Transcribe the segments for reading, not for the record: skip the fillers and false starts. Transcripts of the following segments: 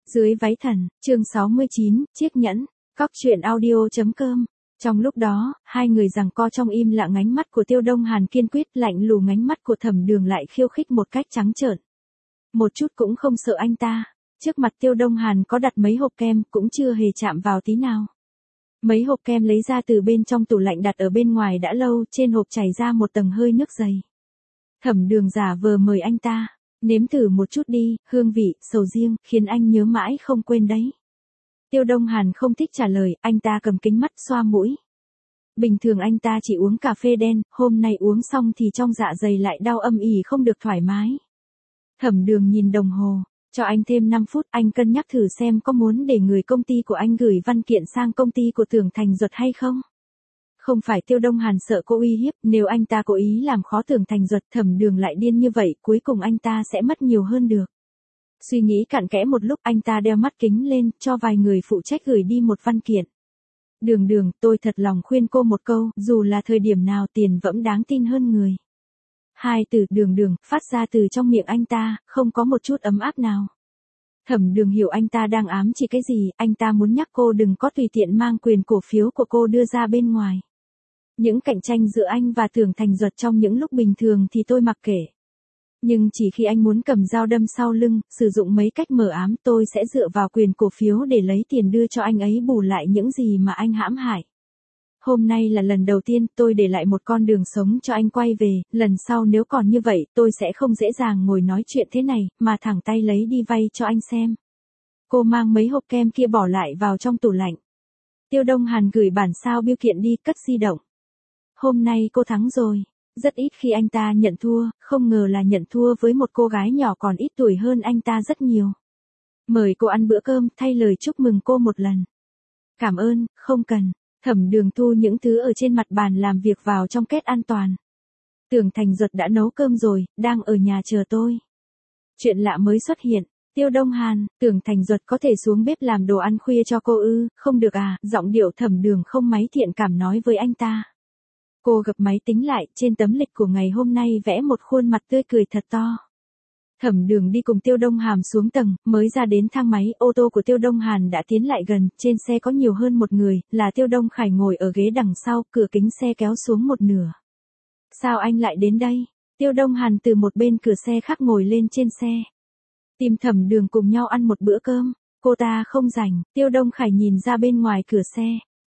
Dưới váy thần, chương 69, chiếc nhẫn, Cóc truyện audio.com. Trong lúc đó, hai người giằng co trong im lặng, ánh mắt của Tiêu Đông Hàn kiên quyết, lạnh lùng, ánh mắt của Thẩm Đường lại khiêu khích một cách trắng trợn. Một chút cũng không sợ anh ta. Trước mặt Tiêu Đông Hàn có đặt mấy hộp kem, cũng chưa hề chạm vào tí nào. Mấy hộp kem lấy ra từ bên trong tủ lạnh đặt ở bên ngoài đã lâu, trên hộp chảy ra một tầng hơi nước dày. Thẩm Đường giả vờ mời anh ta. Nếm thử một chút đi, hương vị, sầu riêng, khiến anh nhớ mãi không quên đấy. Tiêu Đông Hàn không thích trả lời, anh ta cầm kính mắt xoa mũi. Bình thường anh ta chỉ uống cà phê đen, hôm nay uống xong thì trong dạ dày lại đau âm ỉ không được thoải mái. Thẩm Đường nhìn đồng hồ, cho anh thêm 5 phút, anh cân nhắc thử xem có muốn để người công ty của anh gửi văn kiện sang công ty của Tưởng Thành Duật hay không. Không phải Tiêu Đông Hàn sợ cô uy hiếp, nếu anh ta cố ý làm khó Tưởng Thành Duật, Thẩm Đường lại điên như vậy, cuối cùng anh ta sẽ mất nhiều hơn được. Suy nghĩ cặn kẽ một lúc, anh ta đeo mắt kính lên, cho vài người phụ trách gửi đi một văn kiện. Đường, tôi thật lòng khuyên cô một câu, dù là thời điểm nào tiền vẫn đáng tin hơn người. Hai từ đường phát ra từ trong miệng anh ta, không có một chút ấm áp nào. Thẩm Đường hiểu anh ta đang ám chỉ cái gì, anh ta muốn nhắc cô đừng có tùy tiện mang quyền cổ phiếu của cô đưa ra bên ngoài. Những cạnh tranh giữa anh và Tưởng Thành Duật trong những lúc bình thường thì tôi mặc kệ. Nhưng chỉ khi anh muốn cầm dao đâm sau lưng, sử dụng mấy cách mờ ám, tôi sẽ dựa vào quyền cổ phiếu để lấy tiền đưa cho anh ấy bù lại những gì mà anh hãm hại. Hôm nay là lần đầu tiên tôi để lại một con đường sống cho anh quay về, lần sau nếu còn như vậy tôi sẽ không dễ dàng ngồi nói chuyện thế này, mà thẳng tay lấy đi vay cho anh xem. Cô mang mấy hộp kem kia bỏ lại vào trong tủ lạnh. Tiêu Đông Hàn gửi bản sao bưu kiện đi, cất di động. Hôm nay cô thắng rồi. Rất ít khi anh ta nhận thua, không ngờ là nhận thua với một cô gái nhỏ còn ít tuổi hơn anh ta rất nhiều. Mời cô ăn bữa cơm, thay lời chúc mừng cô một lần. Cảm ơn, không cần. Thẩm Đường thu những thứ ở trên mặt bàn làm việc vào trong két an toàn. Tưởng Thành Duật đã nấu cơm rồi, đang ở nhà chờ tôi. Chuyện lạ mới xuất hiện. Tiêu Đông Hàn, Tưởng Thành Duật có thể xuống bếp làm đồ ăn khuya cho cô ư? Không được à? Giọng điệu Thẩm Đường không mấy thiện cảm nói với anh ta. Cô gập máy tính lại, trên tấm lịch của ngày hôm nay vẽ một khuôn mặt tươi cười thật to. Thẩm Đường đi cùng Tiêu Đông Hàn xuống tầng, mới ra đến thang máy, ô tô của Tiêu Đông Hàn đã tiến lại gần, trên xe có nhiều hơn một người, là Tiêu Đông Khải ngồi ở ghế đằng sau, cửa kính xe kéo xuống một nửa. Sao anh lại đến đây? Tiêu Đông Hàn từ một bên cửa xe khác ngồi lên trên xe. Tìm Thẩm Đường cùng nhau ăn một bữa cơm, cô ta không rảnh. Tiêu Đông Khải nhìn ra bên ngoài cửa xe.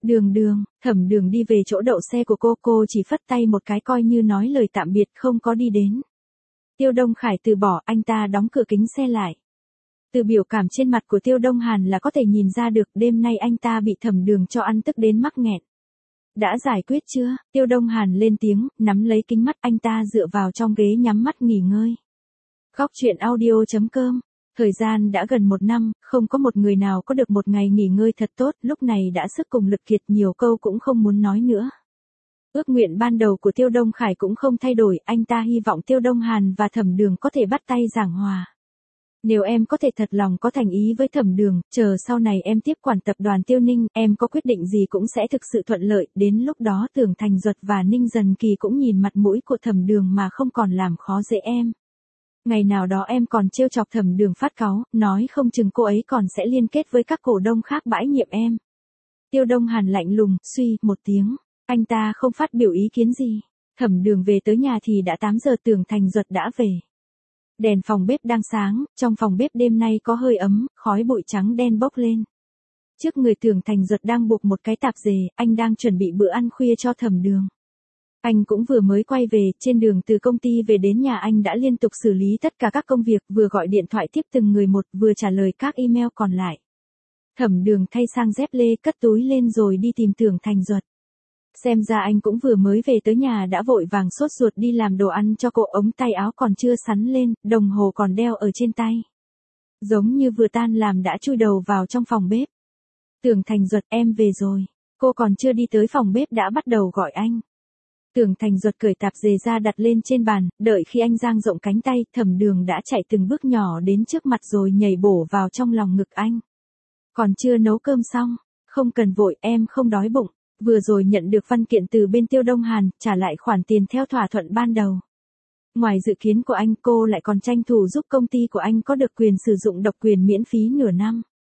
Thẩm Đường đi về chỗ đậu xe của cô chỉ phất tay một cái coi như nói lời tạm biệt, không có đi đến. Tiêu Đông Khải từ bỏ, anh ta đóng cửa kính xe lại. Từ biểu cảm trên mặt của Tiêu Đông Hàn là có thể nhìn ra được đêm nay anh ta bị Thẩm Đường cho ăn tức đến mắc nghẹn. Đã giải quyết chưa? Tiêu Đông Hàn lên tiếng, nắm lấy kính mắt, anh ta dựa vào trong ghế nhắm mắt nghỉ ngơi. Cóc truyện audio.com. Thời gian đã gần 1 năm, không có một người nào có được một ngày nghỉ ngơi thật tốt, lúc này đã sức cùng lực kiệt, nhiều câu cũng không muốn nói nữa. Ước nguyện ban đầu của Tiêu Đông Khải cũng không thay đổi, anh ta hy vọng Tiêu Đông Hàn và Thẩm Đường có thể bắt tay giảng hòa. Nếu em có thể thật lòng có thành ý với Thẩm Đường, chờ sau này em tiếp quản tập đoàn Tiêu Ninh, em có quyết định gì cũng sẽ thực sự thuận lợi, đến lúc đó Tưởng Thành Duật và Ninh Dần Kỳ cũng nhìn mặt mũi của Thẩm Đường mà không còn làm khó dễ em. Ngày nào đó em còn trêu chọc Thẩm Đường phát cáu, nói không chừng cô ấy còn sẽ liên kết với các cổ đông khác bãi nhiệm em. Tiêu Đông Hàn lạnh lùng, suy một tiếng, anh ta không phát biểu ý kiến gì. Thẩm Đường về tới nhà thì đã 8 giờ, Tưởng Thành Duật đã về. Đèn phòng bếp đang sáng, trong phòng bếp đêm nay có hơi ấm, khói bụi trắng đen bốc lên. Trước người Tưởng Thành Duật đang buộc một cái tạp dề, anh đang chuẩn bị bữa ăn khuya cho Thẩm Đường. Anh cũng vừa mới quay về, trên đường từ công ty về đến nhà anh đã liên tục xử lý tất cả các công việc, vừa gọi điện thoại tiếp từng người một, vừa trả lời các email còn lại. Thẩm Đường thay sang dép lê, cất túi lên rồi đi tìm Tưởng Thành Duật. Xem ra anh cũng vừa mới về tới nhà đã vội vàng sốt ruột đi làm đồ ăn cho cô, ống tay áo còn chưa sắn lên, đồng hồ còn đeo ở trên tay. Giống như vừa tan làm đã chui đầu vào trong phòng bếp. Tưởng Thành Duật, em về rồi. Cô còn chưa đi tới phòng bếp đã bắt đầu gọi anh. Tưởng Thành Duật cởi tạp dề ra đặt lên trên bàn, đợi khi anh dang rộng cánh tay, Thẩm Đường đã chạy từng bước nhỏ đến trước mặt rồi nhảy bổ vào trong lòng ngực anh. Còn chưa nấu cơm xong, không cần vội, em không đói bụng. Vừa rồi nhận được văn kiện từ bên Tiêu Đông Hàn, trả lại khoản tiền theo thỏa thuận ban đầu. Ngoài dự kiến của anh, cô lại còn tranh thủ giúp công ty của anh có được quyền sử dụng độc quyền miễn phí nửa năm.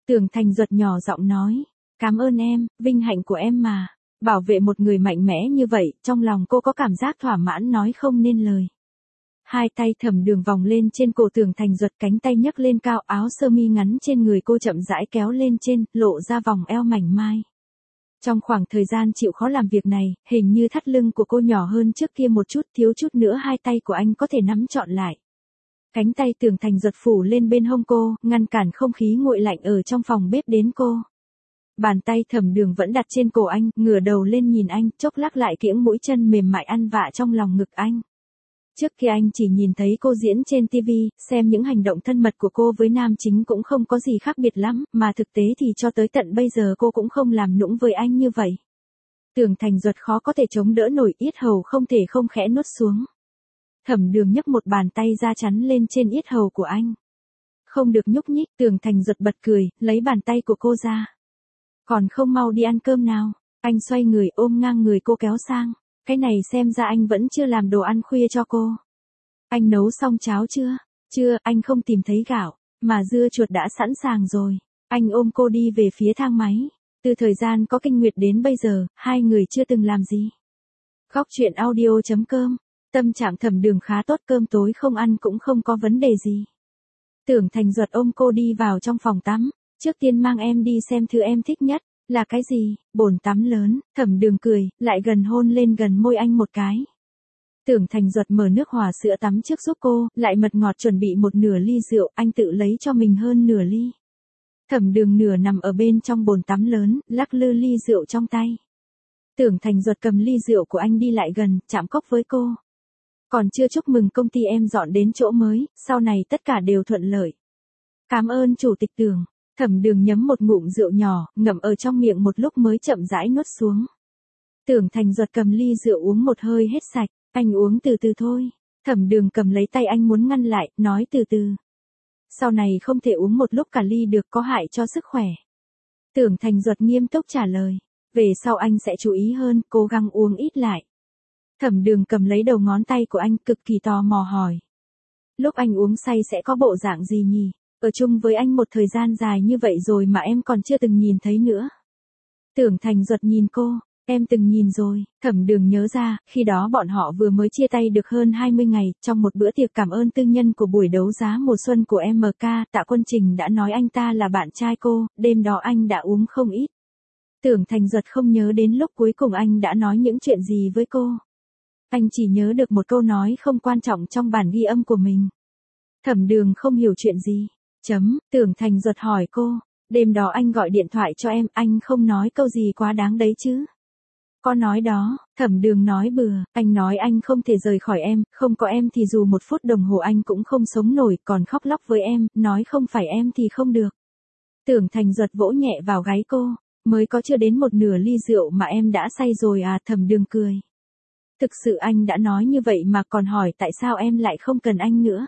Tưởng Thành Duật nhỏ giọng nói. Cảm ơn em, vinh hạnh của em mà. Bảo vệ một người mạnh mẽ như vậy, trong lòng cô có cảm giác thỏa mãn nói không nên lời. Hai tay Thẩm Đường vòng lên trên cổ Tưởng Thành Duật, cánh tay nhấc lên cao, áo sơ mi ngắn trên người cô chậm rãi kéo lên trên, lộ ra vòng eo mảnh mai. Trong khoảng thời gian chịu khó làm việc này, hình như thắt lưng của cô nhỏ hơn trước kia một chút, thiếu chút nữa hai tay của anh có thể nắm trọn lại. Cánh tay Tưởng Thành Duật phủ lên bên hông cô, ngăn cản không khí nguội lạnh ở trong phòng bếp đến cô. Bàn tay Thẩm Đường vẫn đặt trên cổ anh, ngửa đầu lên nhìn anh, chốc lát lại kiễng mũi chân mềm mại ăn vạ trong lòng ngực anh. Trước kia anh chỉ nhìn thấy cô diễn trên TV, xem những hành động thân mật của cô với nam chính cũng không có gì khác biệt lắm, mà thực tế thì cho tới tận bây giờ cô cũng không làm nũng với anh như vậy. Tưởng Thành Duật khó có thể chống đỡ nổi, yết hầu không thể không khẽ nuốt xuống. Thẩm Đường nhấc một bàn tay ra chắn lên trên yết hầu của anh. Không được nhúc nhích, Tưởng Thành Duật bật cười, lấy bàn tay của cô ra. Còn không mau đi ăn cơm nào. Anh xoay người ôm ngang người cô kéo sang. Cái này xem ra anh vẫn chưa làm đồ ăn khuya cho cô. Anh nấu xong cháo chưa? Chưa, anh không tìm thấy gạo, mà dưa chuột đã sẵn sàng rồi. Anh ôm cô đi về phía thang máy. Từ thời gian có kinh nguyệt đến bây giờ, hai người chưa từng làm gì. Góc truyện audio.com. Tâm trạng Thẩm Đường khá tốt, cơm tối không ăn cũng không có vấn đề gì. Tưởng Thành Duật ôm cô đi vào trong phòng tắm. Trước tiên mang em đi xem thứ em thích nhất. Là cái gì? Bồn tắm lớn. Thẩm Đường cười, lại gần hôn lên gần môi anh một cái. Tưởng Thành Duật mở nước hòa sữa tắm trước giúp cô, lại mật ngọt chuẩn bị một nửa ly rượu, anh tự lấy cho mình hơn nửa ly. Thẩm Đường nửa nằm ở bên trong bồn tắm lớn, lắc lư ly rượu trong tay. Tưởng Thành Duật cầm ly rượu của anh đi lại gần, chạm cốc với cô. Còn chưa chúc mừng công ty em dọn đến chỗ mới, sau này tất cả đều thuận lợi. Cảm ơn chủ tịch Tưởng. Thẩm Đường nhấm một ngụm rượu nhỏ, ngậm ở trong miệng một lúc mới chậm rãi nuốt xuống. Tưởng Thành Duật cầm ly rượu uống một hơi hết sạch, anh uống từ từ thôi. Thẩm Đường cầm lấy tay anh muốn ngăn lại, nói từ từ. Sau này không thể uống một lúc cả ly được, có hại cho sức khỏe. Tưởng Thành Duật nghiêm túc trả lời. Về sau anh sẽ chú ý hơn, cố gắng uống ít lại. Thẩm Đường cầm lấy đầu ngón tay của anh, cực kỳ tò mò hỏi. Lúc anh uống say sẽ có bộ dạng gì nhỉ? Ở chung với anh một thời gian dài như vậy rồi mà em còn chưa từng nhìn thấy nữa. Tưởng Thành Duật nhìn cô, em từng nhìn rồi. Thẩm Đường nhớ ra, khi đó bọn họ vừa mới chia tay được hơn 20 ngày, trong một bữa tiệc cảm ơn tư nhân của buổi đấu giá mùa xuân của MK, Tạ Quân Trình đã nói anh ta là bạn trai cô, đêm đó anh đã uống không ít. Tưởng Thành Duật không nhớ đến lúc cuối cùng anh đã nói những chuyện gì với cô. Anh chỉ nhớ được một câu nói không quan trọng trong bản ghi âm của mình. Thẩm Đường không hiểu chuyện gì. Tưởng Thành Duật hỏi cô, đêm đó anh gọi điện thoại cho em, anh không nói câu gì quá đáng đấy chứ? Có nói đó. Thẩm Đường nói bừa, anh nói anh không thể rời khỏi em, không có em thì dù một phút đồng hồ anh cũng không sống nổi, còn khóc lóc với em, nói không phải em thì không được. Tưởng Thành Duật vỗ nhẹ vào gáy cô, mới có chưa đến một nửa ly rượu mà em đã say rồi à? Thẩm Đường cười. Thực sự anh đã nói như vậy mà còn hỏi tại sao em lại không cần anh nữa.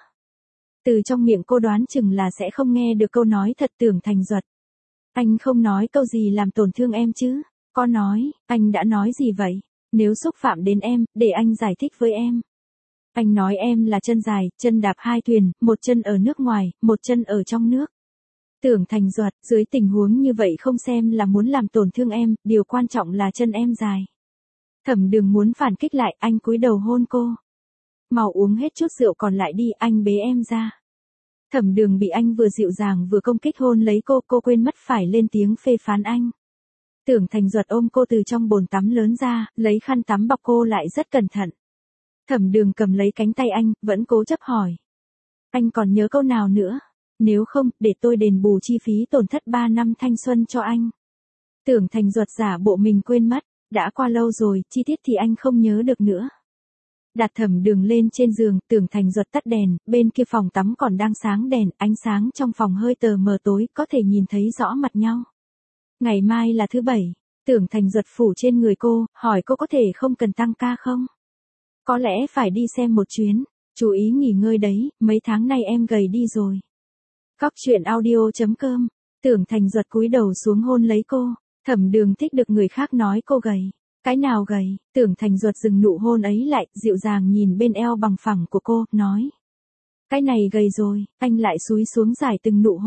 Từ trong miệng cô đoán chừng là sẽ không nghe được câu nói thật. Tưởng Thành Duật. Anh không nói câu gì làm tổn thương em chứ? Có nói, anh đã nói gì vậy? Nếu xúc phạm đến em, để anh giải thích với em. Anh nói em là chân dài, chân đạp hai thuyền, một chân ở nước ngoài, một chân ở trong nước. Tưởng Thành Duật, dưới tình huống như vậy không xem là muốn làm tổn thương em, điều quan trọng là chân em dài. Thẩm Đường muốn phản kích lại, anh cúi đầu hôn cô. Mau uống hết chút rượu còn lại đi, anh bế em ra. Thẩm Đường bị anh vừa dịu dàng vừa công kích hôn lấy cô quên mất phải lên tiếng phê phán anh. Tưởng Thành Duật ôm cô từ trong bồn tắm lớn ra, lấy khăn tắm bọc cô lại rất cẩn thận. Thẩm Đường cầm lấy cánh tay anh, vẫn cố chấp hỏi. Anh còn nhớ câu nào nữa? Nếu không, để tôi đền bù chi phí tổn thất 3 năm thanh xuân cho anh. Tưởng Thành Duật giả bộ mình quên mất, đã qua lâu rồi, chi tiết thì anh không nhớ được nữa. Đặt Thẩm Đường lên trên giường, Tưởng Thành Duật tắt đèn, bên kia phòng tắm còn đang sáng đèn, ánh sáng trong phòng hơi tờ mờ tối, có thể nhìn thấy rõ mặt nhau. Ngày mai là thứ Bảy, Tưởng Thành Duật phủ trên người cô, hỏi cô có thể không cần tăng ca không? Có lẽ phải đi xem một chuyến, chú ý nghỉ ngơi đấy, mấy tháng nay em gầy đi rồi. Góc truyện audio.com, Tưởng Thành Duật cúi đầu xuống hôn lấy cô, Thẩm Đường thích được người khác nói cô gầy. Cái nào gầy? Tưởng Thành Duật dừng nụ hôn ấy lại, dịu dàng nhìn bên eo bằng phẳng của cô, nói. Cái này gầy rồi, anh lại xúi xuống giải từng nụ hôn.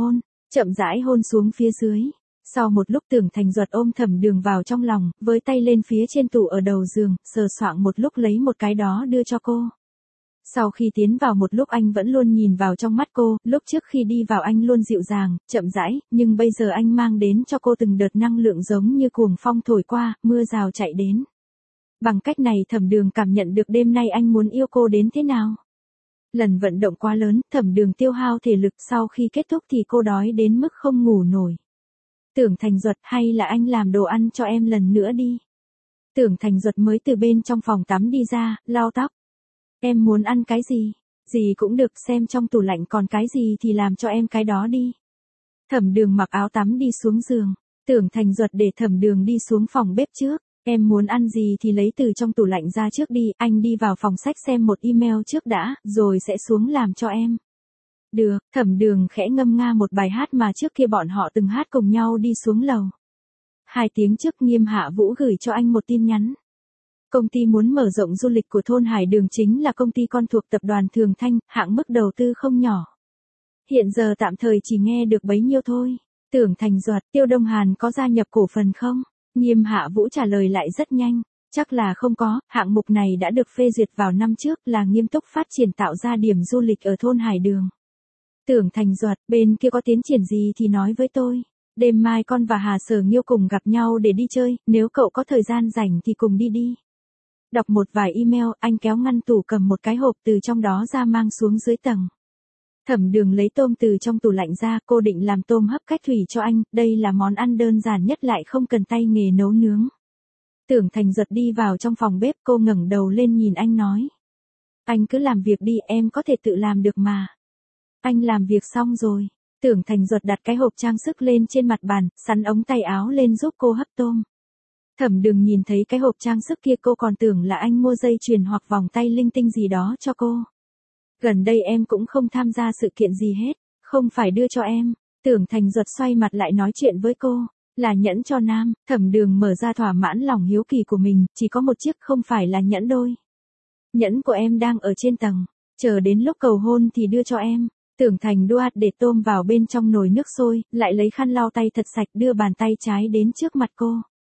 chậm rãi hôn xuống phía dưới. Sau một lúc Tưởng Thành Duật ôm Thẩm Đường vào trong lòng, với tay lên phía trên tủ ở đầu giường, sờ soạng một lúc lấy một cái đó đưa cho cô. Sau khi tiến vào một lúc anh vẫn luôn nhìn vào trong mắt cô, lúc trước khi đi vào anh luôn dịu dàng, chậm rãi, nhưng bây giờ anh mang đến cho cô từng đợt năng lượng giống như cuồng phong thổi qua, mưa rào chạy đến. Bằng cách này Thẩm Đường cảm nhận được đêm nay anh muốn yêu cô đến thế nào. Lần vận động quá lớn, Thẩm Đường tiêu hao thể lực, sau khi kết thúc thì cô đói đến mức không ngủ nổi. Tưởng Thành Duật, hay là anh làm đồ ăn cho em lần nữa đi. Tưởng Thành Duật mới từ bên trong phòng tắm đi ra, lau tóc. Em muốn ăn cái gì? Gì cũng được, xem trong tủ lạnh còn cái gì thì làm cho em cái đó đi. Thẩm Đường mặc áo tắm đi xuống giường. Tưởng Thành Duật để Thẩm Đường đi xuống phòng bếp trước. Em muốn ăn gì thì lấy từ trong tủ lạnh ra trước đi, anh đi vào phòng sách xem một email trước đã, rồi sẽ xuống làm cho em. Được, Thẩm Đường khẽ ngâm nga một bài hát mà trước kia bọn họ từng hát cùng nhau đi xuống lầu. 2 tiếng trước Nghiêm Hạ Vũ gửi cho anh một tin nhắn. Công ty muốn mở rộng du lịch của thôn Hải Đường, chính là công ty con thuộc tập đoàn Thường Thanh, hạng mức đầu tư không nhỏ. Hiện giờ tạm thời chỉ nghe được bấy nhiêu thôi. Tưởng Thành Duật, Tiêu Đông Hàn có gia nhập cổ phần không? Nghiêm Hạ Vũ trả lời lại rất nhanh. Chắc là không có, hạng mục này đã được phê duyệt vào năm trước, là nghiêm túc phát triển tạo ra điểm du lịch ở thôn Hải Đường. Tưởng Thành Duật, bên kia có tiến triển gì thì nói với tôi. Đêm mai con và Hà Sở Nghiêu cùng gặp nhau để đi chơi, nếu cậu có thời gian rảnh thì cùng đi đi. Đọc một vài email, anh kéo ngăn tủ cầm một cái hộp từ trong đó ra mang xuống dưới tầng. Thẩm Đường lấy tôm từ trong tủ lạnh ra, cô định làm tôm hấp cách thủy cho anh, đây là món ăn đơn giản nhất lại không cần tay nghề nấu nướng. Tưởng Thành Duật đi vào trong phòng bếp, cô ngẩng đầu lên nhìn anh nói. Anh cứ làm việc đi, em có thể tự làm được mà. Anh làm việc xong rồi. Tưởng Thành Duật đặt cái hộp trang sức lên trên mặt bàn, sắn ống tay áo lên giúp cô hấp tôm. Thẩm Đường nhìn thấy cái hộp trang sức kia cô còn tưởng là anh mua dây chuyền hoặc vòng tay linh tinh gì đó cho cô. Gần đây em cũng không tham gia sự kiện gì hết, không phải đưa cho em. Tưởng Thành Duật xoay mặt lại nói chuyện với cô, là nhẫn cho nam. Thẩm Đường mở ra thỏa mãn lòng hiếu kỳ của mình, chỉ có một chiếc, không phải là nhẫn đôi. Nhẫn của em đang ở trên tầng, chờ đến lúc cầu hôn thì đưa cho em. Tưởng Thành Duật để tôm vào bên trong nồi nước sôi, lại lấy khăn lau tay thật sạch, đưa bàn tay trái đến trước mặt cô.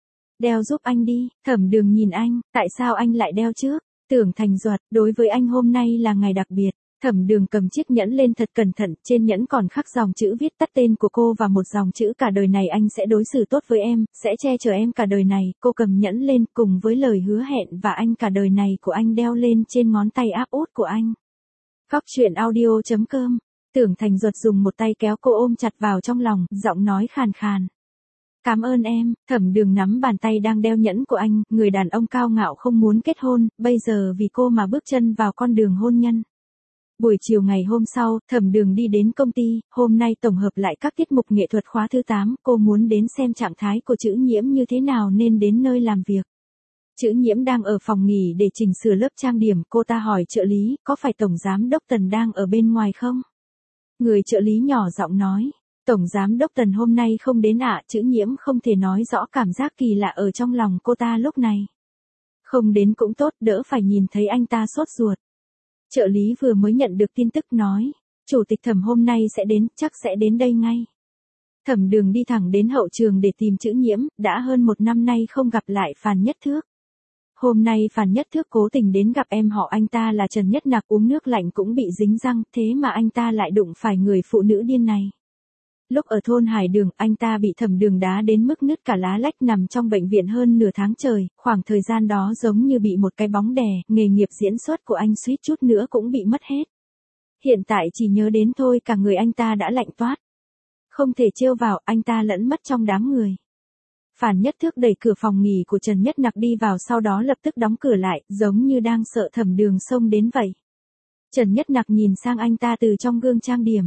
Đeo giúp anh đi. Thẩm Đường nhìn anh, tại sao anh lại đeo trước? Tưởng Thành Duật, đối với anh hôm nay là ngày đặc biệt. Thẩm Đường cầm chiếc nhẫn lên thật cẩn thận, trên nhẫn còn khắc dòng chữ viết tắt tên của cô và một dòng chữ cả đời này anh sẽ đối xử tốt với em, sẽ che chở em cả đời này. Cô cầm nhẫn lên cùng với lời hứa hẹn và anh cả đời này của anh đeo lên trên ngón tay áp út của anh. Góc truyện audio.com. Tưởng Thành Duật dùng một tay kéo cô ôm chặt vào trong lòng, giọng nói khàn khàn. Cảm ơn em. Thẩm Đường nắm bàn tay đang đeo nhẫn của anh, người đàn ông cao ngạo không muốn kết hôn, bây giờ vì cô mà bước chân vào con đường hôn nhân. Buổi chiều ngày hôm sau, Thẩm Đường đi đến công ty, hôm nay tổng hợp lại các tiết mục nghệ thuật khóa thứ 8, cô muốn đến xem trạng thái của Trữ Nhiễm như thế nào nên đến nơi làm việc. Trữ Nhiễm đang ở phòng nghỉ để chỉnh sửa lớp trang điểm, cô ta hỏi trợ lý, có phải Tổng Giám Đốc Tần đang ở bên ngoài không? Người trợ lý nhỏ giọng nói. Tổng Giám Đốc Tần hôm nay không đến ạ. Trữ Nhiễm không thể nói rõ cảm giác kỳ lạ ở trong lòng cô ta lúc này. Không đến cũng tốt, đỡ phải nhìn thấy anh ta sốt ruột. Trợ lý vừa mới nhận được tin tức nói, Chủ tịch Thẩm hôm nay sẽ đến, chắc sẽ đến đây ngay. Thẩm Đường đi thẳng đến hậu trường để tìm Trữ Nhiễm, đã hơn 1 năm nay không gặp lại Phàn Nhất Thước. Hôm nay Phàn Nhất Thước cố tình đến gặp em họ anh ta là Trần Nhất Nặc, uống nước lạnh cũng bị dính răng, thế mà anh ta lại đụng phải người phụ nữ điên này. Lúc ở thôn Hải Đường, anh ta bị Thẩm Đường đá đến mức nứt cả lá lách, nằm trong bệnh viện hơn nửa tháng trời, khoảng thời gian đó giống như bị một cái bóng đè, nghề nghiệp diễn xuất của anh suýt chút nữa cũng bị mất hết. Hiện tại chỉ nhớ đến thôi cả người anh ta đã lạnh toát. Không thể trêu vào, anh ta lẫn mất trong đám người. Phàn Nhất Thước đẩy cửa phòng nghỉ của Trần Nhất Nặc đi vào, sau đó lập tức đóng cửa lại, giống như đang sợ Thẩm Đường xông đến vậy. Trần Nhất Nặc nhìn sang anh ta từ trong gương trang điểm.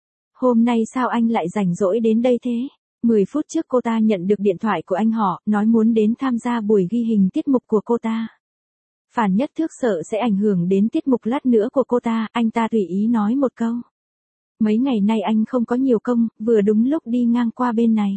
Hôm nay sao anh lại rảnh rỗi đến đây thế? 10 phút trước cô ta nhận được điện thoại của anh họ, nói muốn đến tham gia buổi ghi hình tiết mục của cô ta. Phàn Nhất Thước sợ sẽ ảnh hưởng đến tiết mục lát nữa của cô ta, anh ta tùy ý nói một câu. Mấy ngày nay anh không có nhiều công, vừa đúng lúc đi ngang qua bên này.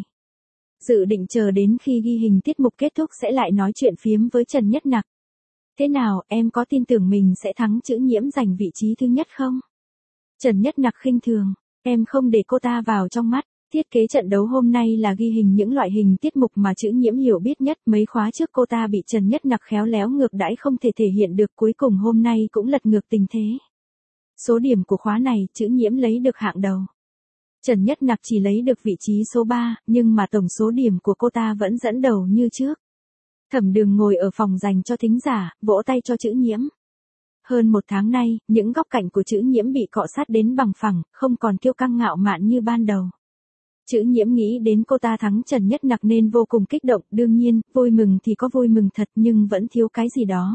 Dự định chờ đến khi ghi hình tiết mục kết thúc sẽ lại nói chuyện phiếm với Trần Nhất Nặc. Thế nào, em có tin tưởng mình sẽ thắng Trữ Nhiễm giành vị trí thứ nhất không? Trần Nhất Nặc khinh thường. Em không để cô ta vào trong mắt. Thiết kế trận đấu hôm nay là ghi hình những loại hình tiết mục mà Chữ Nhiễm hiểu biết nhất, mấy khóa trước cô ta bị Trần Nhất Nặc khéo léo ngược đãi không thể thể hiện được, cuối cùng hôm nay cũng lật ngược tình thế. Số điểm của khóa này, Chữ Nhiễm lấy được hạng đầu. Trần Nhất Nặc chỉ lấy được vị trí số 3, nhưng mà tổng số điểm của cô ta vẫn dẫn đầu như trước. Thẩm Đường ngồi ở phòng dành cho thính giả, vỗ tay cho Chữ Nhiễm. Hơn một tháng nay, những góc cạnh của Chữ Nhiễm bị cọ sát đến bằng phẳng, không còn kiêu căng ngạo mạn như ban đầu. Chữ Nhiễm nghĩ đến cô ta thắng Trần Nhất Nặc nên vô cùng kích động, đương nhiên, vui mừng thì có vui mừng thật nhưng vẫn thiếu cái gì đó.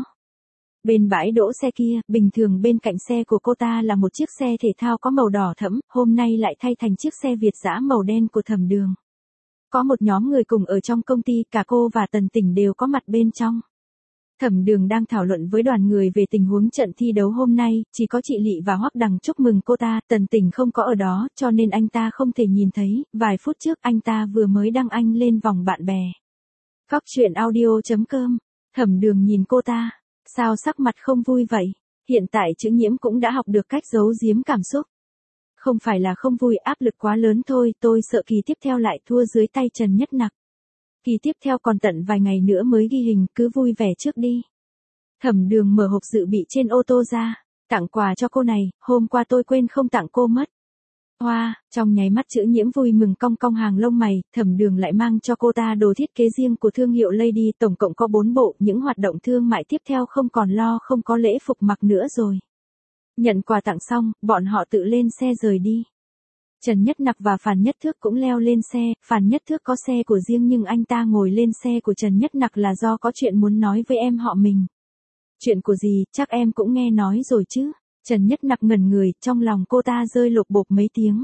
Bên bãi đỗ xe kia, bình thường bên cạnh xe của cô ta là một chiếc xe thể thao có màu đỏ thẫm, hôm nay lại thay thành chiếc xe Việt dã màu đen của Thẩm Đường. Có một nhóm người cùng ở trong công ty, cả cô và Tần Tỉnh đều có mặt bên trong. Thẩm Đường đang thảo luận với đoàn người về tình huống trận thi đấu hôm nay, chỉ có chị Lị và Hoắc Đằng chúc mừng cô ta, Tần Tỉnh không có ở đó, cho nên anh ta không thể nhìn thấy, vài phút trước anh ta vừa mới đăng anh lên vòng bạn bè. Góc truyện audio.com, Thẩm Đường nhìn cô ta, sao sắc mặt không vui vậy? Hiện tại Chữ Nhiễm cũng đã học được cách giấu giếm cảm xúc. Không phải là không vui, áp lực quá lớn thôi, tôi sợ kỳ tiếp theo lại thua dưới tay Trần Nhất Nặc. Kỳ tiếp theo còn tận vài ngày nữa mới ghi hình, cứ vui vẻ trước đi. Thẩm Đường mở hộp dự bị trên ô tô ra, tặng quà cho cô này, hôm qua tôi quên không tặng cô mất. Hoa, trong nháy mắt Chữ Nhiễm vui mừng cong cong hàng lông mày, Thẩm Đường lại mang cho cô ta đồ thiết kế riêng của thương hiệu Lady, tổng cộng có 4 bộ, những hoạt động thương mại tiếp theo không còn lo không có lễ phục mặc nữa rồi. Nhận quà tặng xong, bọn họ tự lên xe rời đi. Trần Nhất Nặc và Phàn Nhất Thước cũng leo lên xe, Phàn Nhất Thước có xe của riêng nhưng anh ta ngồi lên xe của Trần Nhất Nặc là do có chuyện muốn nói với em họ mình. Chuyện của gì, chắc em cũng nghe nói rồi chứ. Trần Nhất Nặc ngẩn người, trong lòng cô ta rơi lột bột mấy tiếng.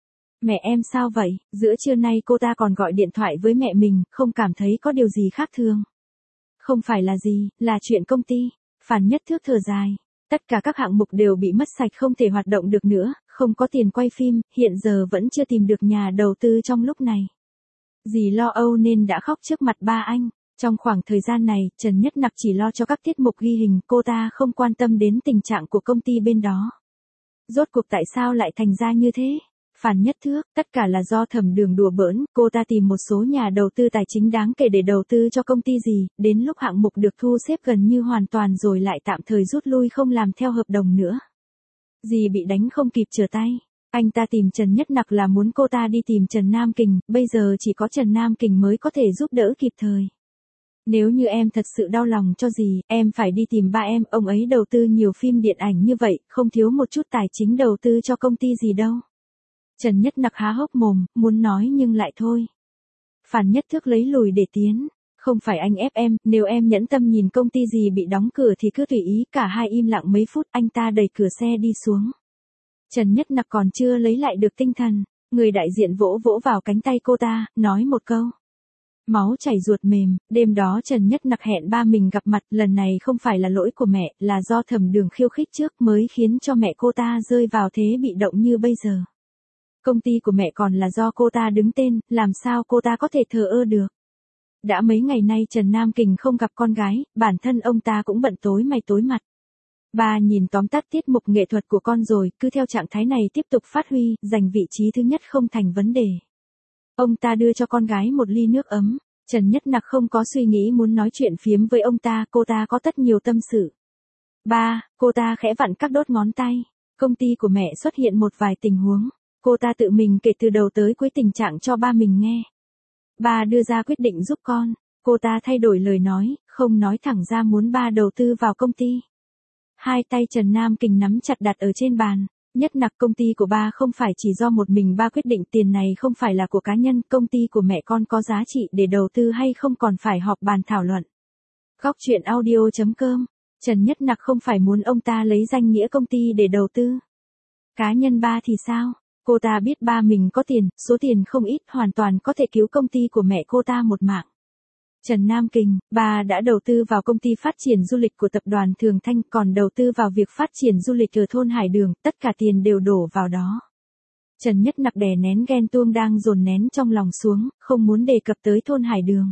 Mẹ em sao vậy? Giữa trưa nay cô ta còn gọi điện thoại với mẹ mình, không cảm thấy có điều gì khác thường. Không phải là gì, là chuyện công ty. Phàn Nhất Thước thở dài. Tất cả các hạng mục đều bị mất sạch không thể hoạt động được nữa, không có tiền quay phim, hiện giờ vẫn chưa tìm được nhà đầu tư trong lúc này. Dì lo âu nên đã khóc trước mặt ba anh. Trong khoảng thời gian này, Trần Nhất Nặc chỉ lo cho các tiết mục ghi hình, cô ta không quan tâm đến tình trạng của công ty bên đó. Rốt cuộc tại sao lại thành ra như thế? Phàn Nhất Thước, tất cả là do Thẩm Đường đùa bỡn, cô ta tìm một số nhà đầu tư tài chính đáng kể để đầu tư cho công ty gì, đến lúc hạng mục được thu xếp gần như hoàn toàn rồi lại tạm thời rút lui không làm theo hợp đồng nữa. Dì bị đánh không kịp trở tay. Anh ta tìm Trần Nhất Nặc là muốn cô ta đi tìm Trần Nam Kình, bây giờ chỉ có Trần Nam Kình mới có thể giúp đỡ kịp thời. Nếu như em thật sự đau lòng cho dì, em phải đi tìm ba em, ông ấy đầu tư nhiều phim điện ảnh như vậy, không thiếu một chút tài chính đầu tư cho công ty gì đâu. Trần Nhất Nặc há hốc mồm, muốn nói nhưng lại thôi. Phàn Nhất Thước lấy lùi để tiến. Không phải anh ép em, nếu em nhẫn tâm nhìn công ty gì bị đóng cửa thì cứ tùy ý, cả hai im lặng mấy phút, anh ta đẩy cửa xe đi xuống. Trần Nhất Nặc còn chưa lấy lại được tinh thần, người đại diện vỗ vỗ vào cánh tay cô ta, nói một câu. Máu chảy ruột mềm, đêm đó Trần Nhất Nặc hẹn ba mình gặp mặt, lần này không phải là lỗi của mẹ, là do Thẩm Đường khiêu khích trước mới khiến cho mẹ cô ta rơi vào thế bị động như bây giờ. Công ty của mẹ còn là do cô ta đứng tên, làm sao cô ta có thể thờ ơ được. Đã mấy ngày nay Trần Nam Kình không gặp con gái, bản thân ông ta cũng bận tối mày tối mặt. Ba nhìn tóm tắt tiết mục nghệ thuật của con rồi, cứ theo trạng thái này tiếp tục phát huy, giành vị trí thứ nhất không thành vấn đề. Ông ta đưa cho con gái một ly nước ấm, Trần Nhất Nặc không có suy nghĩ muốn nói chuyện phiếm với ông ta, cô ta có tất nhiều tâm sự. Ba, cô ta khẽ vặn các đốt ngón tay, công ty của mẹ xuất hiện một vài tình huống, cô ta tự mình kể từ đầu tới cuối tình trạng cho ba mình nghe. Ba đưa ra quyết định giúp con, cô ta thay đổi lời nói, không nói thẳng ra muốn ba đầu tư vào công ty. Hai tay Trần Nam Kình nắm chặt đặt ở trên bàn. Nhất Nặc, công ty của ba không phải chỉ do một mình ba quyết định, tiền này không phải là của cá nhân, công ty của mẹ con có giá trị để đầu tư hay không còn phải họp bàn thảo luận. Góc truyện audio.com, Trần Nhất Nặc không phải muốn ông ta lấy danh nghĩa công ty để đầu tư. Cá nhân ba thì sao? Cô ta biết ba mình có tiền, số tiền không ít, hoàn toàn có thể cứu công ty của mẹ cô ta một mạng. Trần Nam Kình, bà đã đầu tư vào công ty phát triển du lịch của tập đoàn Thường Thanh, còn đầu tư vào việc phát triển du lịch ở thôn Hải Đường, tất cả tiền đều đổ vào đó. Trần Nhất Nặc đè nén ghen tuông đang dồn nén trong lòng xuống, không muốn đề cập tới thôn Hải Đường.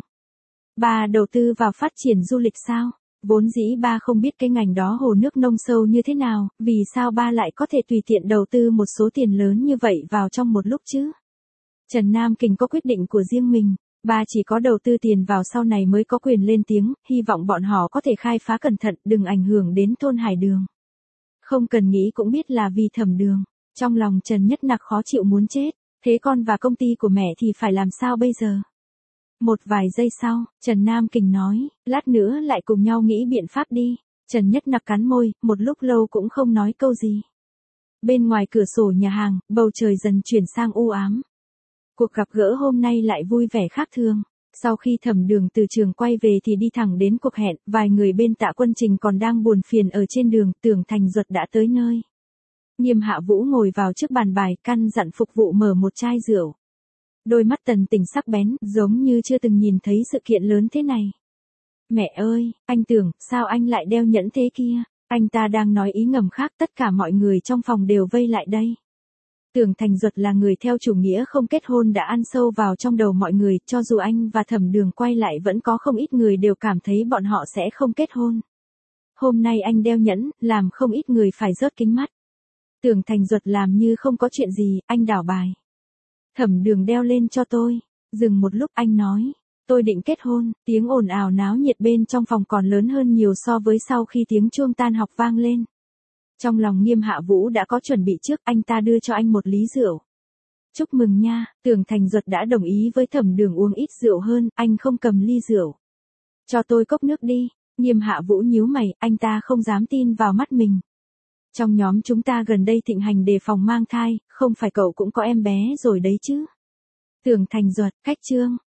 Bà đầu tư vào phát triển du lịch sao? Vốn dĩ ba không biết cái ngành đó hồ nước nông sâu như thế nào, vì sao ba lại có thể tùy tiện đầu tư một số tiền lớn như vậy vào trong một lúc chứ? Trần Nam Kình có quyết định của riêng mình. Ba chỉ có đầu tư tiền vào sau này mới có quyền lên tiếng, hy vọng bọn họ có thể khai phá cẩn thận, đừng ảnh hưởng đến thôn Hải Đường. Không cần nghĩ cũng biết là vì Thẩm Đường. Trong lòng Trần Nhất Nặc khó chịu muốn chết, thế con và công ty của mẹ thì phải làm sao bây giờ? Một vài giây sau, Trần Nam Kình nói, lát nữa lại cùng nhau nghĩ biện pháp đi. Trần Nhất Nặc cắn môi, một lúc lâu cũng không nói câu gì. Bên ngoài cửa sổ nhà hàng, bầu trời dần chuyển sang u ám. Cuộc gặp gỡ hôm nay lại vui vẻ khác thường. Sau khi Thẩm Đường từ trường quay về thì đi thẳng đến cuộc hẹn, vài người bên Tạ Quân Trình còn đang buồn phiền ở trên đường, Tưởng Thành Duật đã tới nơi. Nghiêm Hạ Vũ ngồi vào trước bàn bài, căn dặn phục vụ mở một chai rượu. Đôi mắt Tần Tình sắc bén, giống như chưa từng nhìn thấy sự kiện lớn thế này. Mẹ ơi, anh Tưởng, sao anh lại đeo nhẫn thế kia? Anh ta đang nói ý ngầm khác, tất cả mọi người trong phòng đều vây lại đây. Tưởng Thành Duật là người theo chủ nghĩa không kết hôn đã ăn sâu vào trong đầu mọi người, cho dù anh và Thẩm Đường quay lại vẫn có không ít người đều cảm thấy bọn họ sẽ không kết hôn. Hôm nay anh đeo nhẫn, làm không ít người phải rớt kính mắt. Tưởng Thành Duật làm như không có chuyện gì, anh đảo bài. Thẩm Đường đeo lên cho tôi. Dừng một lúc anh nói, tôi định kết hôn. Tiếng ồn ào náo nhiệt bên trong phòng còn lớn hơn nhiều so với sau khi tiếng chuông tan học vang lên. Trong lòng Nghiêm Hạ Vũ đã có chuẩn bị trước, anh ta đưa cho anh một ly rượu. Chúc mừng nha, Tưởng Thành Duật đã đồng ý với Thẩm Đường uống ít rượu hơn, anh không cầm ly rượu. Cho tôi cốc nước đi. Nghiêm Hạ Vũ nhíu mày, anh ta không dám tin vào mắt mình. Trong nhóm chúng ta gần đây thịnh hành đề phòng mang thai, không phải cậu cũng có em bé rồi đấy chứ? Tưởng Thành Duật, cách chương.